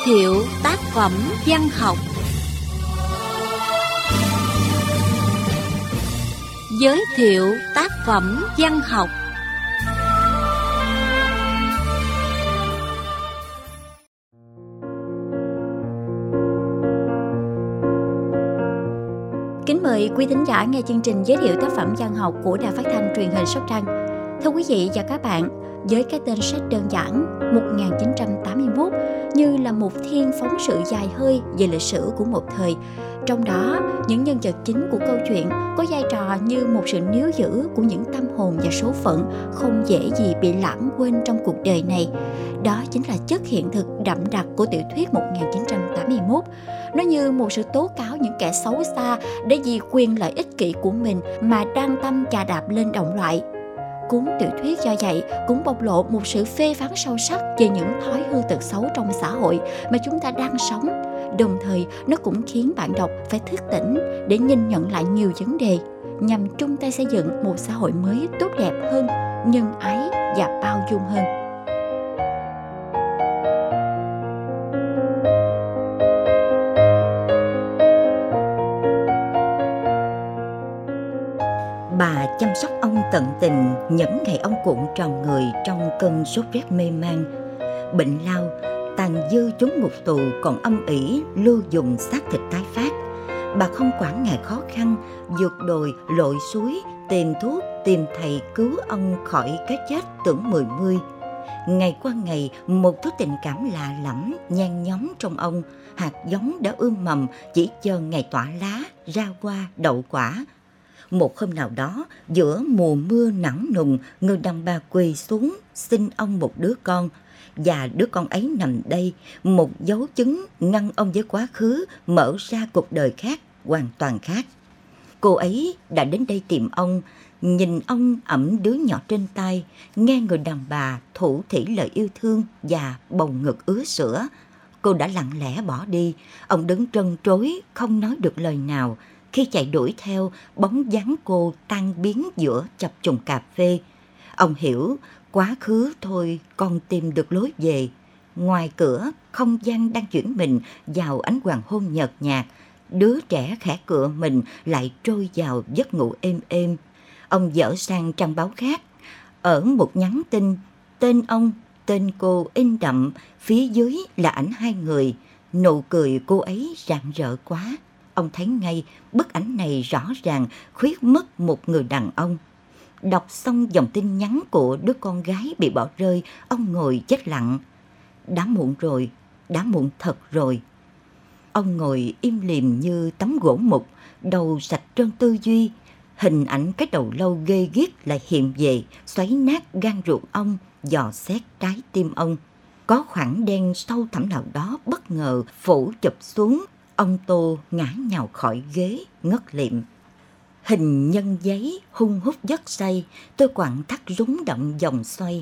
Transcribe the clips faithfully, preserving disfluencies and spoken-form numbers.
thiệu tác phẩm văn học. Giới thiệu tác phẩm văn học. Kính mời quý thính giả nghe chương trình giới thiệu tác phẩm văn học của Đài Phát thanh Truyền hình Sóc Trăng. Thưa quý vị và các bạn, với cái tên sách đơn giản một nghìn chín trăm tám mươi mốt như là một thiên phóng sự dài hơi về lịch sử của một thời. Trong đó, những nhân vật chính của câu chuyện có vai trò như một sự níu giữ của những tâm hồn và số phận không dễ gì bị lãng quên trong cuộc đời này. Đó chính là chất hiện thực đậm đặc của tiểu thuyết một nghìn chín trăm tám mươi mốt. Nó như một sự tố cáo những kẻ xấu xa để vì quyền lợi ích kỷ của mình mà đang tâm chà đạp lên đồng loại. Cuốn tiểu thuyết do vậy cũng bộc lộ một sự phê phán sâu sắc về những thói hư tật xấu trong xã hội mà chúng ta đang sống. Đồng thời, nó cũng khiến bạn đọc phải thức tỉnh để nhìn nhận lại nhiều vấn đề nhằm chung tay xây dựng một xã hội mới tốt đẹp hơn, nhân ái và bao dung hơn. Bà chăm sóc ông tận tình những ngày ông cuộn tròn người trong cơn sốt rét mê man. Bệnh lao, tàn dư chúng ngục tù còn âm ỉ lưu dùng xác thịt tái phát. Bà không quản ngại khó khăn, vượt đồi lội suối, tìm thuốc, tìm thầy cứu ông khỏi cái chết tưởng mười mươi. Ngày qua ngày, một thứ tình cảm lạ lẫm nhen nhóm trong ông, hạt giống đã ươm mầm chỉ chờ ngày tỏa lá, ra hoa, đậu quả. Một hôm nào đó, giữa mùa mưa nặng nùng, người đàn bà quỳ xuống xin ông một đứa con. Và đứa con ấy nằm đây, một dấu chứng ngăn ông với quá khứ, mở ra cuộc đời khác, hoàn toàn khác. Cô ấy đã đến đây tìm ông, nhìn ông ẵm đứa nhỏ trên tay, nghe người đàn bà thủ thỉ lời yêu thương và bầu ngực ứa sữa. Cô đã lặng lẽ bỏ đi, ông đứng trân trối, không nói được lời nào. Khi chạy đuổi theo, bóng dáng cô tan biến giữa chập trùng cà phê. Ông hiểu, quá khứ thôi con tìm được lối về. Ngoài cửa, không gian đang chuyển mình vào ánh hoàng hôn nhợt nhạt. Đứa trẻ khẽ cựa mình lại trôi vào giấc ngủ êm êm. Ông dở sang trang báo khác. Ở một nhắn tin, tên ông, tên cô in đậm, phía dưới là ảnh hai người. Nụ cười cô ấy rạng rỡ quá. Ông thấy ngay bức ảnh này rõ ràng khuyết mất một người đàn ông. Đọc xong dòng tin nhắn của đứa con gái bị bỏ rơi, ông ngồi chết lặng. Đã muộn rồi, đã muộn thật rồi. Ông ngồi im lìm như tấm gỗ mục, đầu sạch trơn tư duy. Hình ảnh cái đầu lâu ghê ghiếc lại hiện về, xoáy nát gan ruột ông, dò xét trái tim ông. Có khoảng đen sâu thẳm nào đó bất ngờ phủ chụp xuống. Ông Tô ngã nhào khỏi ghế, ngất lịm. Hình nhân giấy hung hút giấc say, tôi quặn thắt rúng động vòng xoay.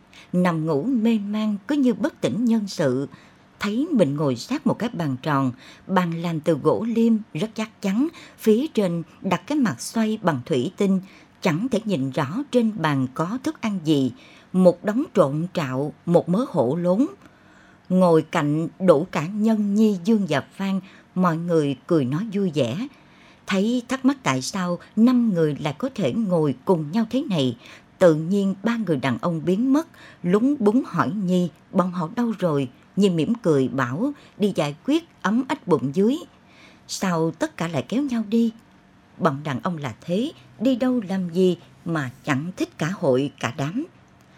Nằm ngủ mê man cứ như bất tỉnh nhân sự. Thấy mình ngồi sát một cái bàn tròn, bàn làm từ gỗ liêm rất chắc chắn. Phía trên đặt cái mặt xoay bằng thủy tinh, chẳng thể nhìn rõ trên bàn có thức ăn gì. Một đống trộn trạo, một mớ hổ lốn. Ngồi cạnh đủ cả Nhân, Nhi, Dương và Phan, mọi người cười nói vui vẻ. Thấy thắc mắc tại sao năm người lại có thể ngồi cùng nhau thế này. Tự nhiên ba người đàn ông biến mất, lúng búng hỏi Nhi, bọn họ đâu rồi? Nhi mỉm cười bảo đi giải quyết ấm ách bụng dưới. Sao tất cả lại kéo nhau đi? Bọn đàn ông là thế, đi đâu làm gì mà chẳng thích cả hội cả đám.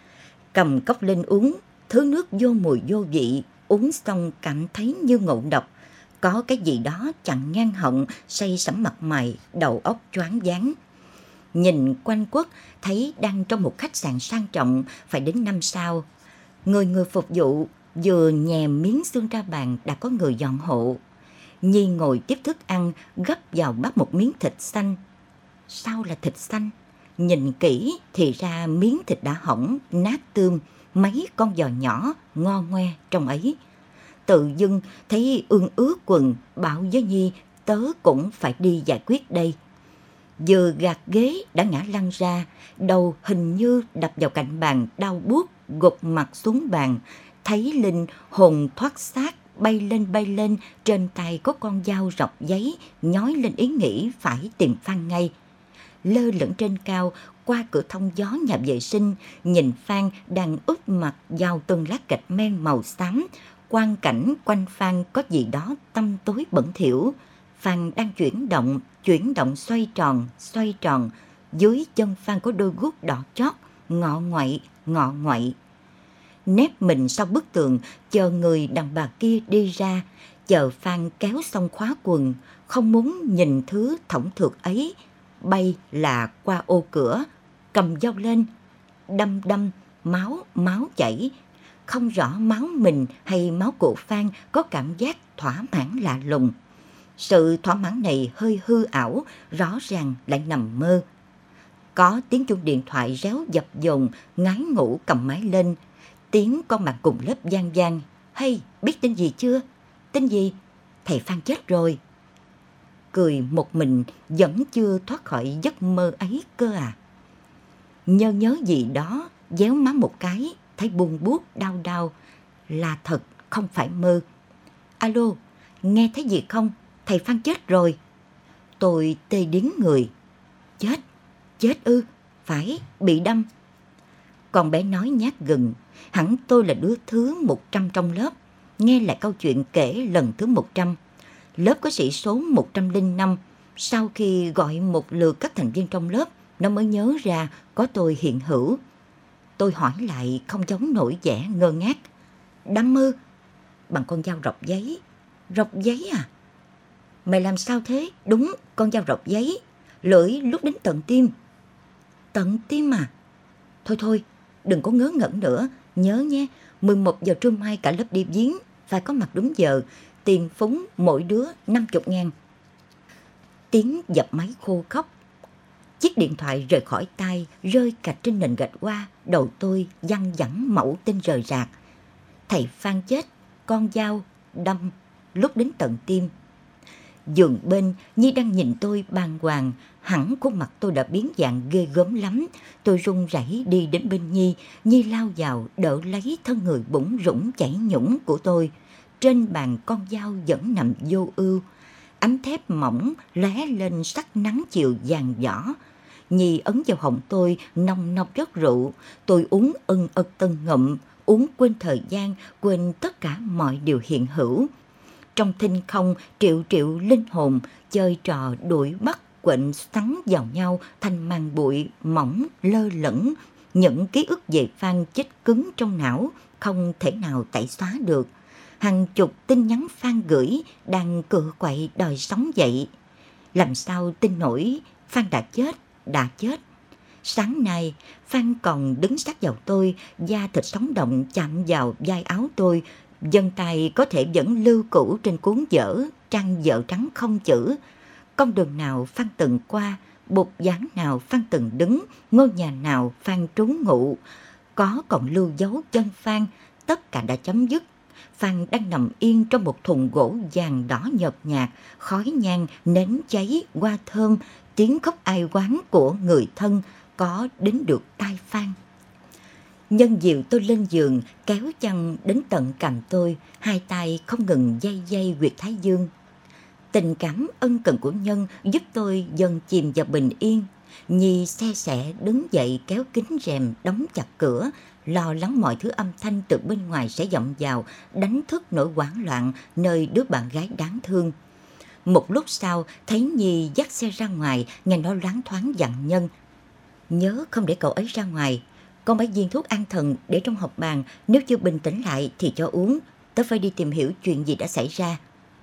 Cầm cốc lên uống, thứ nước vô mùi vô vị, uống xong cảm thấy như ngộ độc. Có cái gì đó chặn ngang họng, say sẩm mặt mày, đầu óc choáng váng. Nhìn quanh quất, thấy đang trong một khách sạn sang trọng, phải đến năm sao. Người người phục vụ, vừa nhè miếng xương ra bàn đã có người dọn hộ. Nhi ngồi tiếp thức ăn, gấp vào bát một miếng thịt xanh. Sao là thịt xanh? Nhìn kỹ thì ra miếng thịt đã hỏng, nát tươm, mấy con giò nhỏ, ngo ngoe trong ấy. Tự dưng thấy ương ướt quần, bảo với Nhi tớ cũng phải đi giải quyết đây. Vừa gạt ghế đã ngã lăn ra, đầu hình như đập vào cạnh bàn đau buốt, gục mặt xuống bàn. Thấy Linh hồn thoát xác bay lên bay lên, trên tay có con dao rọc giấy, nhói lên ý nghĩ phải tìm Phan ngay. Lơ lửng trên cao, qua cửa thông gió nhà vệ sinh, nhìn Phan đang úp mặt vào từng lát gạch men màu xám. Quang cảnh quanh Phan có gì đó tăm tối bẩn thỉu. Phan đang chuyển động, chuyển động xoay tròn, xoay tròn. Dưới chân Phan có đôi guốc đỏ chót, ngọ ngoậy, ngọ ngoậy. Nép mình sau bức tường, chờ người đàn bà kia đi ra, chờ Phan kéo xong khóa quần, không muốn nhìn thứ thõng thượt ấy. Bay là qua ô cửa, cầm dao lên, đâm đâm, máu, máu chảy. Không rõ máu mình hay máu của Phan, có cảm giác thỏa mãn lạ lùng. Sự thỏa mãn này hơi hư ảo, rõ ràng lại nằm mơ. Có tiếng chuông điện thoại réo dập dồn, ngái ngủ cầm máy lên. Tiếng con bạn cùng lớp vang vang. Hey, biết tin gì chưa? Tin gì? Thầy Phan chết rồi. Cười một mình, vẫn chưa thoát khỏi giấc mơ ấy cơ à. Nhớ nhớ gì đó, déo má một cái, thấy buồn buốt đau đau. Là thật, không phải mơ. Alo, nghe thấy gì không? Thầy Phan chết rồi. Tôi tê điếng người. Chết? Chết ư? Phải, bị đâm. Con bé nói nhát gừng. Hẳn tôi là đứa thứ một trăm trong lớp. Nghe lại câu chuyện kể lần thứ một trăm. Lớp có sĩ số một trăm lẻ năm. Sau khi gọi một lượt các thành viên trong lớp, nó mới nhớ ra có tôi hiện hữu. Tôi hỏi lại không giống nổi vẻ ngơ ngác. Đâm ư? Bằng con dao rọc giấy. Rọc giấy à? Mày làm sao thế? Đúng, con dao rọc giấy. Lưỡi lúc đến tận tim. Tận tim à? Thôi thôi, đừng có ngớ ngẩn nữa. Nhớ nhé, mười một giờ trưa mai cả lớp đi viếng. Phải có mặt đúng giờ. Tiền phúng mỗi đứa năm mươi ngàn. Tiếng dập máy khô khóc. Chiếc điện thoại rời khỏi tay, rơi cạch trên nền gạch hoa. Đầu tôi văng vẳng mẩu tên rời rạc. Thầy Phan chết, con dao đâm lúc đến tận tim. Giường bên, Nhi đang nhìn tôi bàng hoàng. Hẳn khuôn mặt tôi đã biến dạng ghê gớm lắm. Tôi run rẩy đi đến bên Nhi. Nhi lao vào đỡ lấy thân người bủn rủn chảy nhũng của tôi. Trên bàn con dao vẫn nằm vô ưu. Ánh thép mỏng lóe lên sắc nắng chiều vàng vỏ. Nhi ấn vào họng tôi nồng nọc rót rượu. Tôi uống ân ực từng ngụm, uống quên thời gian, quên tất cả mọi điều hiện hữu. Trong thinh không triệu triệu linh hồn chơi trò đuổi bắt quện sắn vào nhau thành màn bụi mỏng lơ lửng. Những ký ức về Phan chết cứng trong não, không thể nào tẩy xóa được. Hàng chục tin nhắn Phan gửi đang cựa quậy đòi sống dậy. Làm sao tin nổi Phan đã chết, đã chết. Sáng nay Phan còn đứng sát vào tôi, da thịt sống động chạm vào vai áo tôi. Vân tay có thể vẫn lưu cũ trên cuốn vở, trang vợ trắng không chữ. Con đường nào Phan từng qua, bục giảng nào Phan từng đứng, ngôi nhà nào Phan trú ngụ. Có còn lưu dấu chân Phan, tất cả đã chấm dứt. Phan đang nằm yên trong một thùng gỗ vàng đỏ nhợt nhạt, khói nhang, nến cháy, hoa thơm, tiếng khóc ai oán của người thân có đến được tai Phan. Nhân dìu tôi lên giường, kéo chăn đến tận cằm tôi, hai tay không ngừng day day huyệt thái dương. Tình cảm ân cần của Nhân giúp tôi dần chìm vào bình yên. Nhi xe sẻ đứng dậy kéo kính rèm, đóng chặt cửa, lo lắng mọi thứ âm thanh từ bên ngoài sẽ vọng vào, đánh thức nỗi hoảng loạn nơi đứa bạn gái đáng thương. Một lúc sau, thấy Nhi dắt xe ra ngoài, nghe nó loáng thoáng dặn Nhân. Nhớ không để cậu ấy ra ngoài. Con mấy viên thuốc an thần để trong hộp bàn, nếu chưa bình tĩnh lại thì cho uống. Tớ phải đi tìm hiểu chuyện gì đã xảy ra.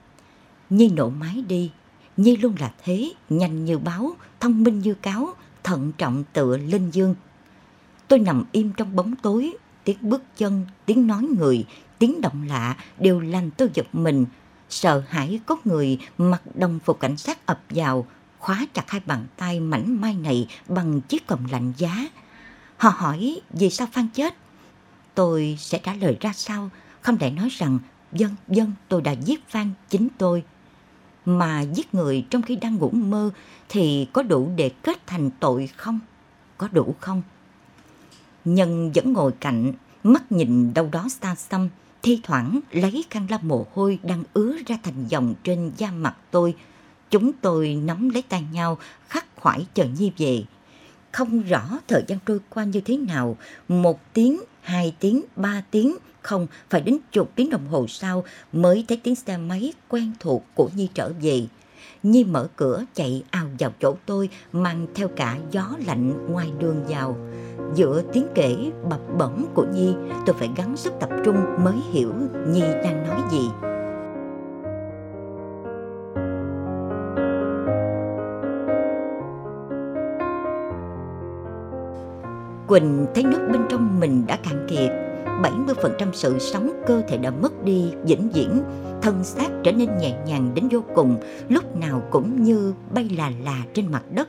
Nhi nổ máy đi. Nhi luôn là thế, nhanh như báo, thông minh như cáo, thận trọng tựa linh dương. Tôi nằm im trong bóng tối, tiếng bước chân, tiếng nói người, tiếng động lạ đều làm tôi giật mình. Sợ hãi có người mặc đồng phục cảnh sát ập vào, khóa chặt hai bàn tay mảnh mai này bằng chiếc còng lạnh giá. Họ hỏi vì sao Phan chết. Tôi sẽ trả lời ra sao, không để nói rằng vâng, vâng, tôi đã giết Phan chính tôi. Mà giết người trong khi đang ngủ mơ thì có đủ để kết thành tội không? Có đủ không? Nhân vẫn ngồi cạnh, mắt nhìn đâu đó xa xăm. thi thoảng lấy khăn lau mồ hôi đang ứa ra thành dòng trên da mặt tôi. Chúng tôi nắm lấy tay nhau, khắc khoải chờ Nhi về. Không rõ thời gian trôi qua như thế nào, một tiếng, hai tiếng, ba tiếng, không, phải đến chục tiếng đồng hồ sau mới thấy tiếng xe máy quen thuộc của Nhi trở về. Nhi mở cửa chạy ào vào chỗ tôi, mang theo cả gió lạnh ngoài đường vào. Giữa tiếng kể bập bổng của Nhi, tôi phải gắng sức tập trung mới hiểu Nhi đang nói gì. Quỳnh thấy nước bên trong mình đã cạn kiệt, bảy mươi phần trăm sự sống cơ thể đã mất đi vĩnh viễn, thân xác trở nên nhẹ nhàng đến vô cùng, lúc nào cũng như bay là là trên mặt đất.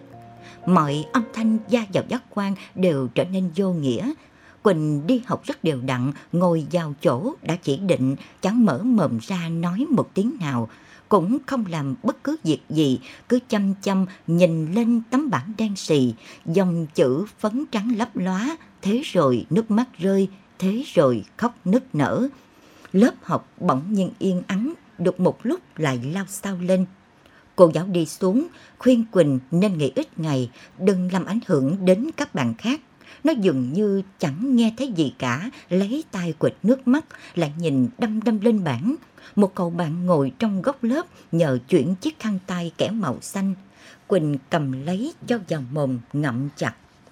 Mọi âm thanh gia vào giác quan đều trở nên vô nghĩa. Quỳnh đi học rất đều đặn, ngồi vào chỗ đã chỉ định, chẳng mở mồm ra nói một tiếng nào, cũng không làm bất cứ việc gì, cứ chăm chăm nhìn lên tấm bảng đen xì, dòng chữ phấn trắng lấp lóa, thế rồi nước mắt rơi, thế rồi khóc nức nở. Lớp học bỗng nhiên yên ắng, được một lúc lại lao xao lên. Cô giáo đi xuống, khuyên Quỳnh nên nghỉ ít ngày, đừng làm ảnh hưởng đến các bạn khác. Nó dường như chẳng nghe thấy gì cả, lấy tay quệt nước mắt, lại nhìn đăm đăm lên bảng. Một cậu bạn ngồi trong góc lớp nhờ chuyển chiếc khăn tay kẻ màu xanh. Quỳnh cầm lấy cho vào mồm ngậm chặt.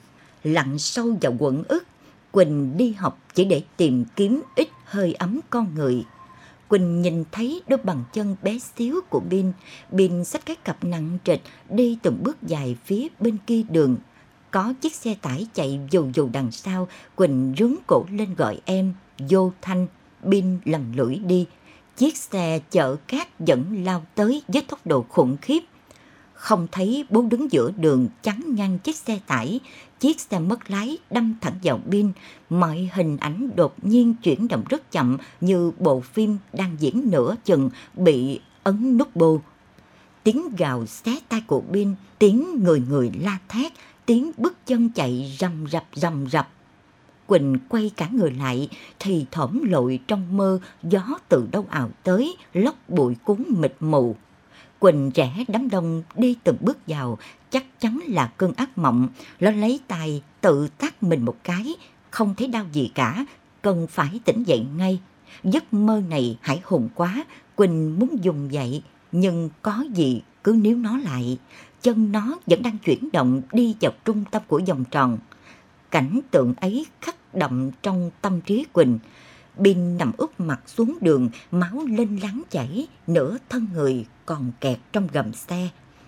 Lặn sâu vào quẩn ức, Quỳnh đi học chỉ để tìm kiếm ít hơi ấm con người. Quỳnh nhìn thấy đôi bàn chân bé xíu của Bin. Bin xách cái cặp nặng trịch đi từng bước dài phía bên kia đường. Có chiếc xe tải chạy dù dù đằng sau. Quỳnh rướn cổ lên gọi em. Vô Thanh. Bin lầm lũi đi. Chiếc xe chở cát vẫn lao tới với tốc độ khủng khiếp. Không thấy bố đứng giữa đường chắn ngang chiếc xe tải. Chiếc xe mất lái đâm thẳng vào Bin. Mọi hình ảnh đột nhiên chuyển động rất chậm, như bộ phim đang diễn nửa chừng bị ấn nút bô. Tiếng gào xé tay của Bin, tiếng người người la thét, tiếng bước chân chạy rầm rập rầm rập. Quỳnh quay cả người lại thì thỏm lội trong mơ, gió từ đâu ào tới, lốc bụi cuốn mịt mù. Quỳnh rẽ đám đông đi từng bước vào, chắc chắn là cơn ác mộng. Nó lấy tay tự tát mình một cái, không thấy đau gì cả, cần phải tỉnh dậy ngay. Giấc mơ này hãi hùng quá, Quỳnh muốn dùng dậy, nhưng có gì cứ níu nó lại. Chân nó vẫn đang chuyển động đi vào trung tâm của vòng tròn. Cảnh tượng ấy khắc đậm trong tâm trí Quỳnh. Bin nằm úp mặt xuống đường, máu lên láng chảy, nửa thân người còn kẹt trong gầm xe.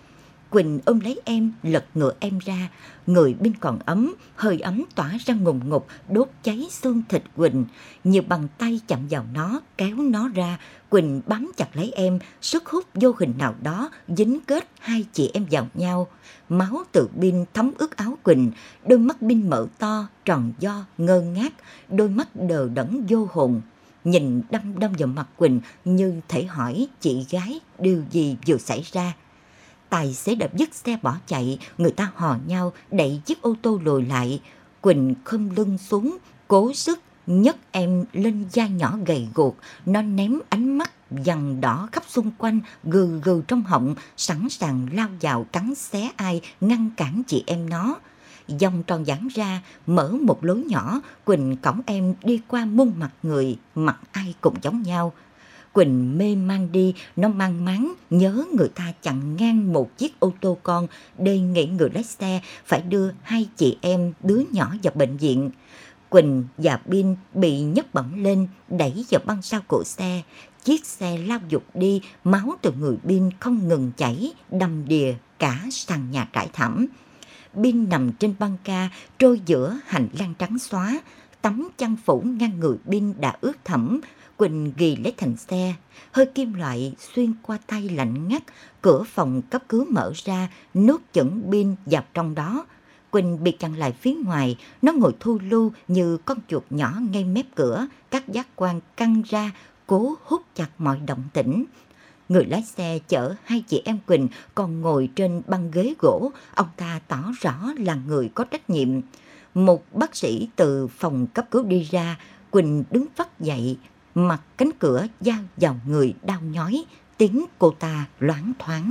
Quỳnh ôm lấy em, lật ngựa em ra. Người Bin còn ấm, hơi ấm tỏa ra ngùn ngụt, đốt cháy xương thịt Quỳnh. Nhiều bàn tay chạm vào nó, kéo nó ra. Quỳnh bám chặt lấy em, sức hút vô hình nào đó dính kết hai chị em vào nhau. Máu từ Bin thấm ướt áo Quỳnh. Đôi mắt Bin mở to, tròn vo, ngơ ngác, đôi mắt đờ đẫn vô hồn. Nhìn đăm đăm vào mặt Quỳnh như thể hỏi chị gái điều gì vừa xảy ra. Tài xế đập dứt xe bỏ chạy, người ta hò nhau đẩy chiếc ô tô lùi lại. Quỳnh khom lưng xuống, cố sức nhấc em lên vai nhỏ gầy guộc. Nó ném ánh mắt vằn đỏ khắp xung quanh, gừ gừ trong họng, sẵn sàng lao vào cắn xé ai ngăn cản chị em nó. Vòng tròn giãn ra, mở một lối nhỏ. Quỳnh cõng em đi qua muôn mặt người, mặt ai cũng giống nhau. Quỳnh mê man đi, nó mang máng nhớ người ta chặn ngang một chiếc ô tô con, đề nghị người lái xe phải đưa hai chị em đứa nhỏ vào bệnh viện. Quỳnh và Bin bị nhấc bổng lên, đẩy vào băng sau của xe. Chiếc xe lao vụt đi, máu từ người Bin không ngừng chảy, đầm đìa cả sàn nhà trải thảm. Bin nằm trên băng ca, trôi giữa hành lang trắng xóa. Tấm chăn phủ ngang người Bin đã ướt thẫm. Quỳnh ghì lấy thành xe, hơi kim loại xuyên qua tay lạnh ngắt. Cửa phòng cấp cứu mở ra, nuốt chửng Bin vào trong đó. Quỳnh bị chặn lại phía ngoài, nó ngồi thu lu như con chuột nhỏ ngay mép cửa, các giác quan căng ra, cố hút chặt mọi động tĩnh. Người lái xe chở hai chị em Quỳnh còn ngồi trên băng ghế gỗ, ông ta tỏ rõ là người có trách nhiệm. Một bác sĩ từ phòng cấp cứu đi ra, Quỳnh đứng phắt dậy. mặt cánh cửa dao vào người đau nhói, tiếng cô ta loáng thoáng.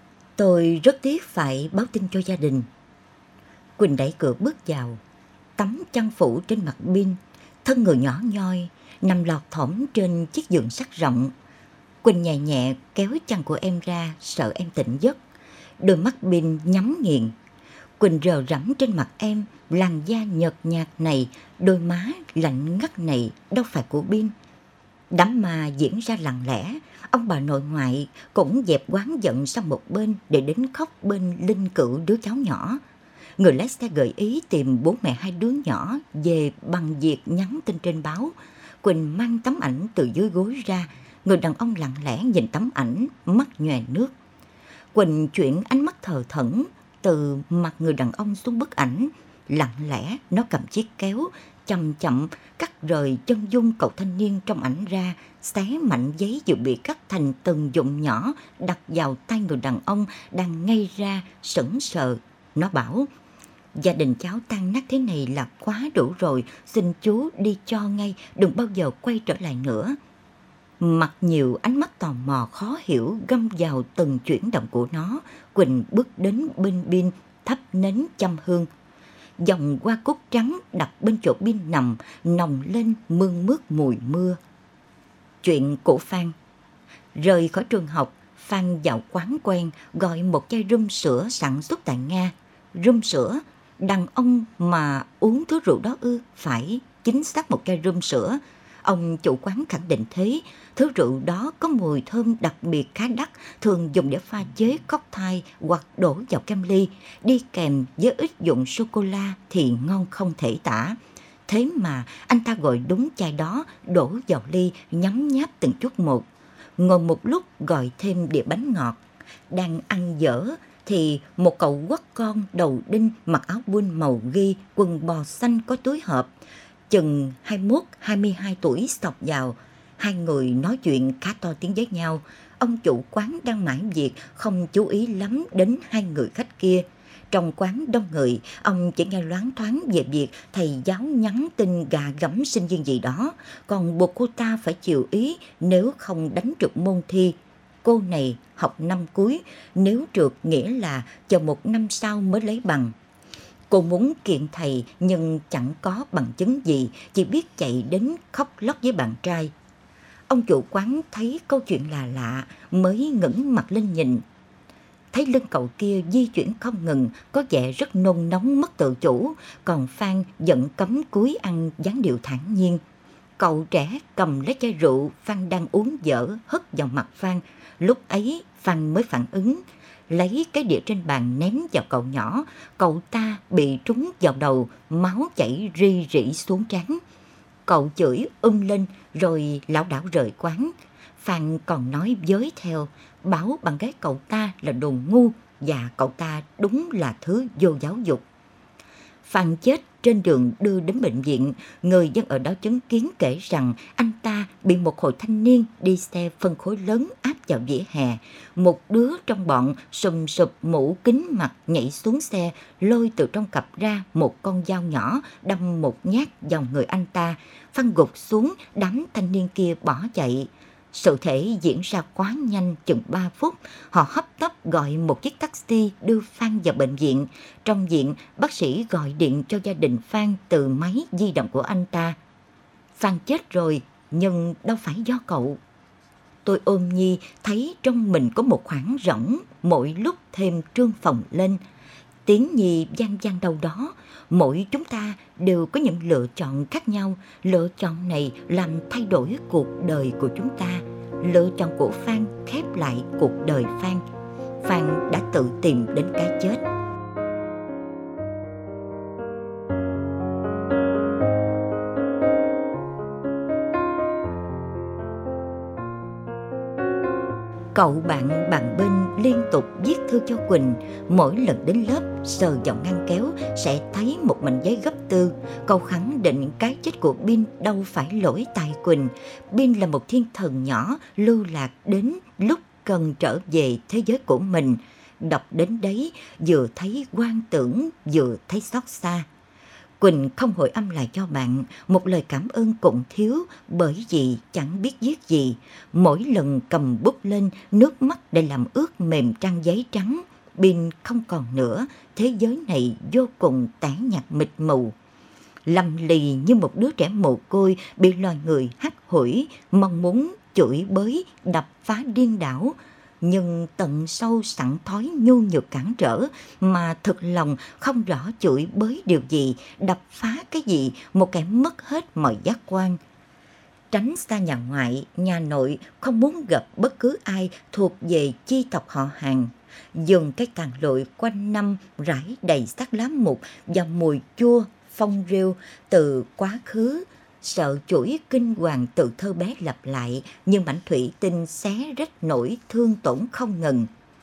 Tôi rất tiếc phải báo tin cho gia đình. Quỳnh đẩy cửa bước vào, tấm chăn phủ trên mặt Bin, thân người nhỏ nhoi, nằm lọt thỏm trên chiếc giường sắt rộng. Quỳnh nhẹ nhẹ kéo chăn của em ra, sợ em tỉnh giấc. Đôi mắt Bin nhắm nghiền. Quỳnh rờ rẫm trên mặt em, làn da nhợt nhạt này, đôi má lạnh ngắt này đâu phải của Bin. Đám ma diễn ra lặng lẽ, ông bà nội ngoại cũng dẹp oán giận sang một bên để đến khóc bên linh cữu đứa cháu nhỏ. Người lái xe gợi ý tìm bố mẹ hai đứa nhỏ về bằng việc nhắn tin trên báo. Quỳnh mang tấm ảnh từ dưới gối ra, người đàn ông lặng lẽ nhìn tấm ảnh, mắt nhòe nước. Quỳnh chuyển ánh mắt thờ thẫn từ mặt người đàn ông xuống bức ảnh. Lặng lẽ nó cầm chiếc kéo, chậm chậm cắt rời chân dung cậu thanh niên trong ảnh ra, xé mảnh giấy vừa bị cắt thành từng vụn nhỏ, đặt vào tay người đàn ông đang ngây ra sững sờ. Nó bảo: gia đình cháu tan nát thế này là quá đủ rồi, xin chú đi cho ngay, đừng bao giờ quay trở lại nữa. Mặc nhiều ánh mắt tò mò khó hiểu găm vào từng chuyển động của nó, Quỳnh bước đến bên Bin, thắp nến châm hương. Dòng hoa cúc trắng đặt bên chỗ Bin nằm, nồng lên mương mướt mùi mưa. Chuyện của Phan. Rời khỏi trường học, Phan vào quán quen gọi một chai rum sữa sản xuất tại Nga. Rum sữa? Đàn ông mà uống thứ rượu đó ư? Phải, chính xác một chai rum sữa. Ông chủ quán khẳng định thế. Thứ rượu đó có mùi thơm đặc biệt khá đắt, thường dùng để pha chế cocktail hoặc đổ vào kem ly, đi kèm với ít dụng sô-cô-la thì ngon không thể tả. Thế mà anh ta gọi đúng chai đó, đổ vào ly, nhấm nháp từng chút một. Ngồi một lúc gọi thêm đĩa bánh ngọt. Đang ăn dở thì một cậu quắt con đầu đinh mặc áo buôn màu ghi, quần bò xanh có túi hộp, chừng hai mươi mốt hai mươi hai tuổi xộc vào. Hai người nói chuyện khá to tiếng với nhau. Ông chủ quán đang mải việc, không chú ý lắm đến hai người khách kia. Trong quán đông người, ông chỉ nghe loáng thoáng về việc thầy giáo nhắn tin gạ gẫm sinh viên gì đó, còn buộc cô ta phải chịu ý nếu không đánh trượt môn thi. Cô này học năm cuối, nếu trượt nghĩa là chờ một năm sau mới lấy bằng. Cô muốn kiện thầy nhưng chẳng có bằng chứng gì, chỉ biết chạy đến khóc lóc với bạn trai. Ông chủ quán thấy câu chuyện là lạ mới ngẩng mặt lên nhìn. Thấy lưng cậu kia di chuyển không ngừng, có vẻ rất nôn nóng mất tự chủ, còn Phan vẫn cấm cúi ăn dáng điệu thản nhiên. Cậu trẻ cầm lấy chai rượu Phan đang uống dở hất vào mặt Phan. Lúc ấy Phan mới phản ứng, lấy cái đĩa trên bàn ném vào cậu nhỏ. Cậu ta bị trúng vào đầu, máu chảy ri rỉ xuống trán. Cậu chửi um lên rồi lảo đảo rời quán. Phan còn nói với theo, bảo bạn gái cậu ta là đồ ngu và cậu ta đúng là thứ vô giáo dục. Phan chết trên đường đưa đến bệnh viện. Người dân ở đó chứng kiến kể rằng anh ta bị một hội thanh niên đi xe phân khối lớn áp vào vỉa hè. Một đứa trong bọn sùm sụp mũ kính mặt nhảy xuống xe, lôi từ trong cặp ra một con dao nhỏ, đâm một nhát vào người anh ta. Phan gục xuống, đám thanh niên kia bỏ chạy. Sự thể diễn ra quá nhanh, chừng ba phút, họ hấp tấp gọi một chiếc taxi đưa Phan vào bệnh viện. Trong viện, bác sĩ gọi điện cho gia đình Phan từ máy di động của anh ta. Phan chết rồi, nhưng đâu phải do cậu. Tôi ôm Nhi, thấy trong mình có một khoảng rỗng, mỗi lúc thêm trương phồng lên. Tiếng Nhi vang vang đâu đó. Mỗi chúng ta đều có những lựa chọn khác nhau. Lựa chọn này làm thay đổi cuộc đời của chúng ta. Lựa chọn của Phan khép lại cuộc đời Phan. Phan đã tự tìm đến cái chết. Cậu bạn bạn bên liên tục viết thư cho Quỳnh. Mỗi lần đến lớp, sờ vào ngăn kéo sẽ thấy một mảnh giấy gấp tư. Cậu khẳng định cái chết của Bin đâu phải lỗi tại Quỳnh. Bin là một thiên thần nhỏ lưu lạc đến lúc cần trở về thế giới của mình. Đọc đến đấy, vừa thấy hoang tưởng, vừa thấy xót xa. Quỳnh không hồi âm lại cho bạn, một lời cảm ơn cũng thiếu, bởi vì chẳng biết viết gì. Mỗi lần cầm bút lên, nước mắt để làm ướt mềm trang giấy trắng. Pin không còn nữa, thế giới này vô cùng tẻ nhạt mịt mù. Lầm lì như một đứa trẻ mồ côi bị loài người hắt hủi, mong muốn chửi bới, đập phá điên đảo. Nhưng tận sâu sẵn thói nhu nhược cản trở, mà thực lòng không rõ chửi bới điều gì, đập phá cái gì, một kẻ mất hết mọi giác quan. Tránh xa nhà ngoại, nhà nội, không muốn gặp bất cứ ai thuộc về chi tộc họ hàng. Dùng cái càn lội quanh năm rải đầy xác lá mục và mùi chua, phong rêu từ quá khứ, sợ chuỗi kinh hoàng từ thơ bé lặp lại như mảnh thủy tinh xé rách nỗi thương tổn không ngừng.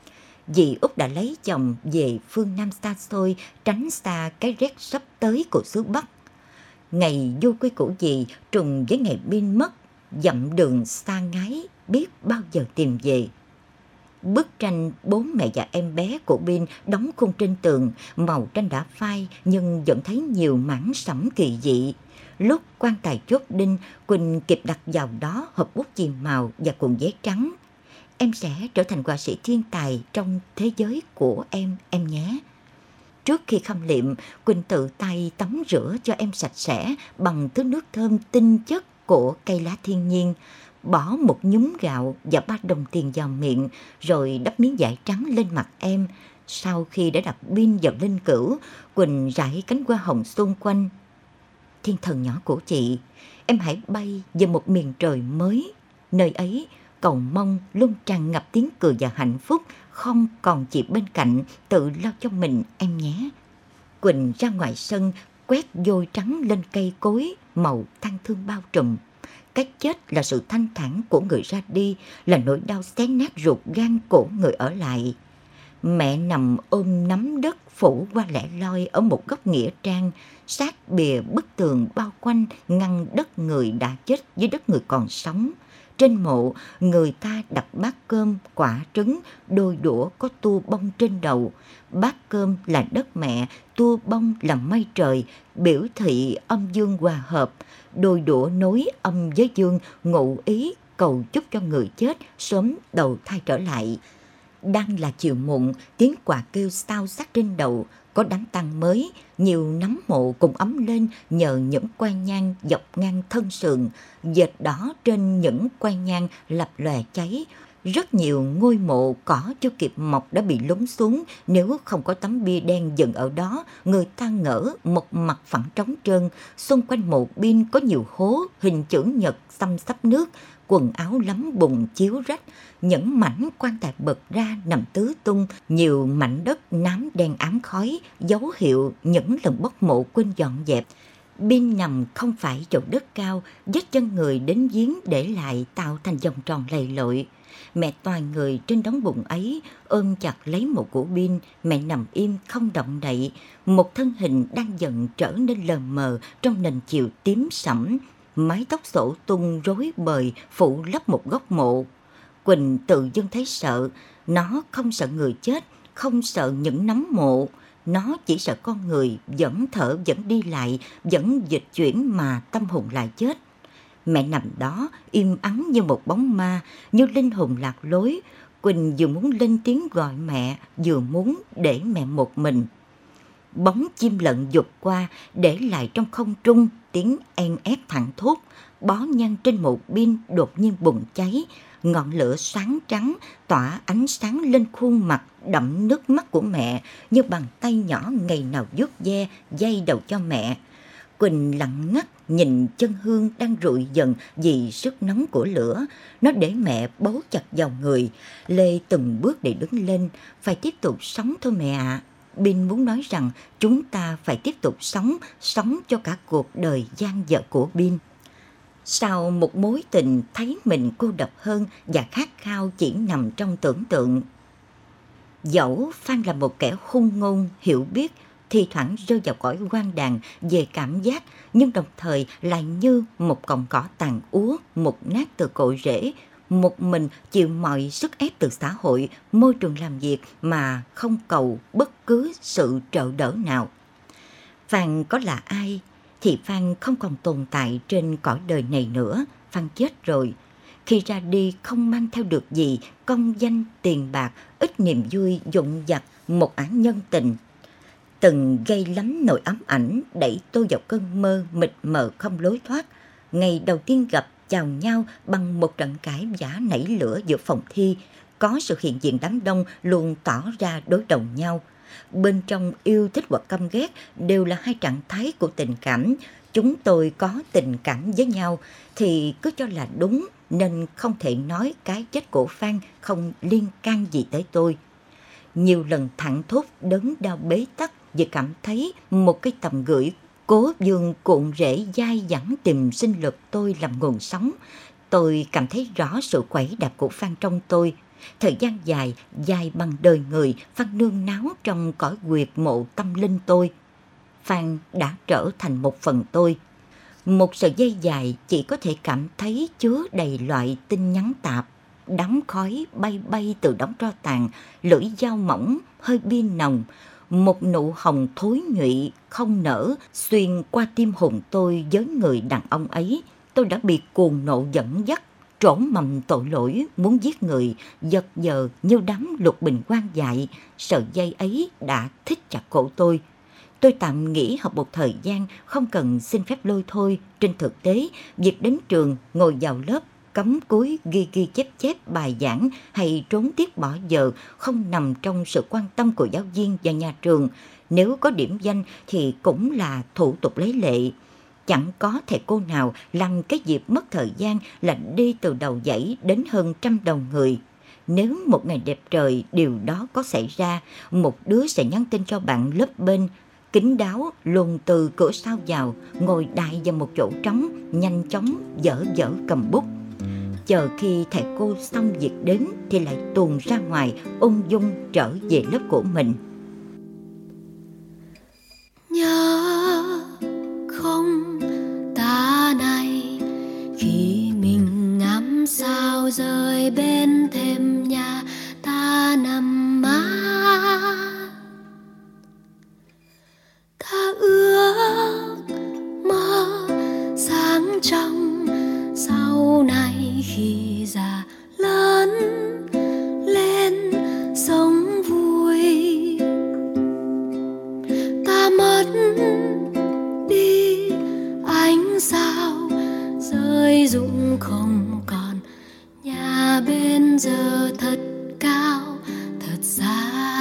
Dì Út đã lấy chồng về phương Nam xa xôi, tránh xa cái rét sắp tới của xứ Bắc. Ngày vô quy của dì trùng với ngày Pin mất, dặm đường xa ngái, biết bao giờ tìm về. Bức tranh bố mẹ và em bé của Pin đóng khung trên tường, màu tranh đã phai nhưng vẫn thấy nhiều mảng sẫm kỳ dị. Lúc quan tài chốt đinh, Quỳnh kịp đặt vào đó hộp bút chì màu và cuộn giấy trắng. Em sẽ trở thành họa sĩ thiên tài trong thế giới của em, em nhé. Trước khi khâm liệm, Quỳnh tự tay tắm rửa cho em sạch sẽ bằng thứ nước thơm tinh chất của cây lá thiên nhiên. Bỏ một nhúm gạo và ba đồng tiền vào miệng, rồi đắp miếng vải trắng lên mặt em. Sau khi đã đặt pin vào linh cữu, Quỳnh rải cánh hoa hồng xung quanh. Thiên thần nhỏ của chị, em hãy bay về một miền trời mới. Nơi ấy, cầu mong luôn tràn ngập tiếng cười và hạnh phúc, không còn chị bên cạnh, tự lo cho mình em nhé. Quỳnh ra ngoài sân, quét vôi trắng lên cây cối, màu tang thương bao trùm. Cái chết là sự thanh thản của người ra đi, là nỗi đau xé nát ruột gan của người ở lại. Mẹ nằm ôm nắm đất phủ qua lẻ loi ở một góc nghĩa trang, sát bìa bức tường bao quanh ngăn đất người đã chết với đất người còn sống. Trên mộ, người ta đặt bát cơm, quả trứng, đôi đũa có tua bông trên đầu. Bát cơm là đất mẹ, tua bông là mây trời, biểu thị âm dương hòa hợp. Đôi đũa nối âm với dương, ngụ ý cầu chúc cho người chết sớm đầu thai trở lại. Đang là chiều muộn, tiếng quạ kêu xao xát trên đầu, có đám tang mới, nhiều nấm mộ cùng ấm lên nhờ những que nhang dọc ngang thân sườn, dệt đỏ trên những que nhang lập lòe cháy. Rất nhiều ngôi mộ cỏ chưa kịp mọc đã bị lún xuống, nếu không có tấm bia đen dựng ở đó, người ta ngỡ một mặt phẳng trống trơn. Xung quanh mộ Pin có nhiều hố hình chữ nhật xăm xắp nước, quần áo lấm bùn chiếu rách, những mảnh quan tài bật ra nằm tứ tung, nhiều mảnh đất nám đen ám khói, dấu hiệu những lần bốc mộ quên dọn dẹp. Pin nằm không phải chỗ đất cao, vết chân người đến giếng để lại tạo thành vòng tròn lầy lội. Mẹ toàn người trên đống bùn ấy ôm chặt lấy mộ của Pin, mẹ nằm im không động đậy, một thân hình đang dần trở nên lờ mờ trong nền chiều tím sẫm. Mái tóc xõa tung rối bời phủ lấp một góc mộ. Quỳnh tự dưng thấy sợ. Nó không sợ người chết, không sợ những nấm mộ. Nó chỉ sợ con người vẫn thở, vẫn đi lại, vẫn dịch chuyển mà tâm hồn lại chết. Mẹ nằm đó im ắng như một bóng ma, như linh hồn lạc lối. Quỳnh vừa muốn lên tiếng gọi mẹ, vừa muốn để mẹ một mình. Bóng chim lợn vụt qua, để lại trong không trung tiếng en ép thẳng thốt. Bó nhang trên mộ Pin đột nhiên bùng cháy, ngọn lửa sáng trắng tỏa ánh sáng lên khuôn mặt đẫm nước mắt của mẹ, như bàn tay nhỏ ngày nào vuốt ve dây đầu cho mẹ. Quỳnh lặng ngắt nhìn chân hương đang rụi dần vì sức nóng của lửa. Nó để mẹ bấu chặt vào người, lê từng bước để đứng lên. Phải tiếp tục sống thôi mẹ ạ. À. Pin muốn nói rằng chúng ta phải tiếp tục sống, sống cho cả cuộc đời dang dở của Pin. Sau một mối tình thấy mình cô độc hơn và khát khao chỉ nằm trong tưởng tượng. Dẫu Phan là một kẻ hung ngôn, hiểu biết, thi thoảng rơi vào cõi hoang đàn về cảm giác, nhưng đồng thời lại như một cọng cỏ tàn úa, mục nát từ cội rễ, một mình chịu mọi sức ép từ xã hội, môi trường làm việc mà không cầu bất cứ sự trợ đỡ nào. Phan có là ai thì Phan không còn tồn tại trên cõi đời này nữa. Phan chết rồi. Khi ra đi không mang theo được gì, công danh, tiền bạc, ít niềm vui dụng dặt, một áng nhân tình. Từng gây lắm nỗi ám ảnh đẩy tôi vào cơn mơ mịt mờ không lối thoát. Ngày đầu tiên gặp, chào nhau bằng một trận cãi vã nảy lửa giữa phòng thi. Có sự hiện diện đám đông luôn tỏ ra đối đầu nhau. Bên trong yêu thích hoặc căm ghét đều là hai trạng thái của tình cảm. Chúng tôi có tình cảm với nhau thì cứ cho là đúng, nên không thể nói cái chết của Phan không liên can gì tới tôi. Nhiều lần thẳng thốt đớn đau bế tắc vì cảm thấy một cái tầm gửi cố dương cuộn rễ dai dẳng tìm sinh lực tôi làm nguồn sống. Tôi cảm thấy rõ sự quẩy đạp của Phan trong tôi. Thời gian dài, dài bằng đời người, Phan nương náu trong cõi huyệt mộ tâm linh tôi. Phan đã trở thành một phần tôi. Một sợi dây dài chỉ có thể cảm thấy chứa đầy loại tin nhắn tạp. Đám khói bay bay từ đống tro tàn, lưỡi dao mỏng, hơi pin nồng. Một nụ hồng thối nhụy, không nở, xuyên qua tim hồn tôi với người đàn ông ấy. Tôi đã bị cuồng nộ dẫn dắt, trổ mầm tội lỗi, muốn giết người, giật giờ như đám lục bình quan dại. Sợi dây ấy đã thít chặt cổ tôi. Tôi tạm nghỉ học một thời gian, không cần xin phép lôi thôi. Trên thực tế, việc đến trường, ngồi vào lớp, cắm cúi ghi ghi chép chép bài giảng hay trốn tiết bỏ giờ không nằm trong sự quan tâm của giáo viên và nhà trường. Nếu có điểm danh thì cũng là thủ tục lấy lệ. Chẳng có thầy cô nào làm cái việc mất thời gian là đi từ đầu dãy đến hơn trăm đầu người. Nếu một ngày đẹp trời điều đó có xảy ra, một đứa sẽ nhắn tin cho bạn lớp bên, kín đáo luồn từ cửa sau vào, ngồi đại vào một chỗ trống, nhanh chóng dở dở cầm bút. Chờ khi thầy cô xong việc đến thì lại tuồn ra ngoài, ung dung trở về lớp của mình. Nhớ không ta này, khi mình ngắm sao rơi bên thềm nhà ta nằm mát. Ta ước mơ sáng trong sau này khi già lớn lên sống vui. Ta mất đi ánh sao rơi rụng không còn, nhà bên giờ thật cao thật xa.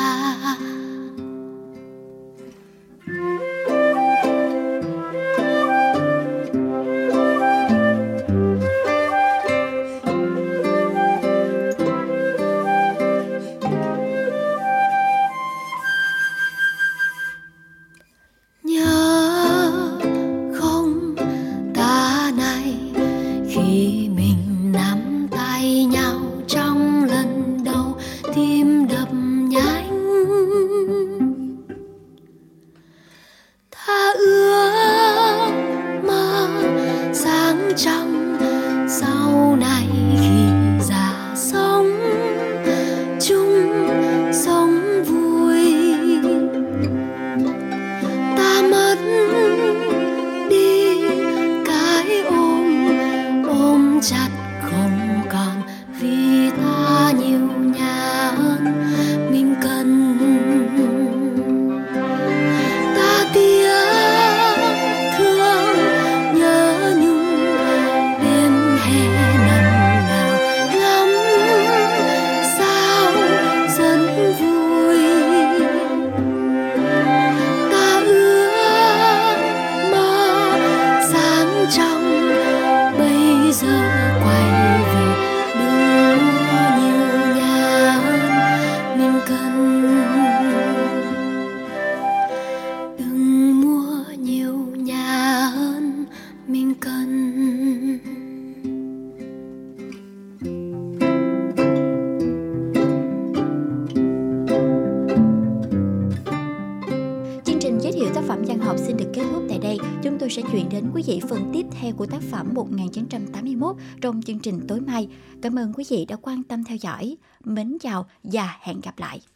Sẽ chuyển đến quý vị phần tiếp theo của tác phẩm một nghìn chín trăm tám mươi mốt trong chương trình tối mai. Cảm ơn quý vị đã quan tâm theo dõi. Mến chào và hẹn gặp lại.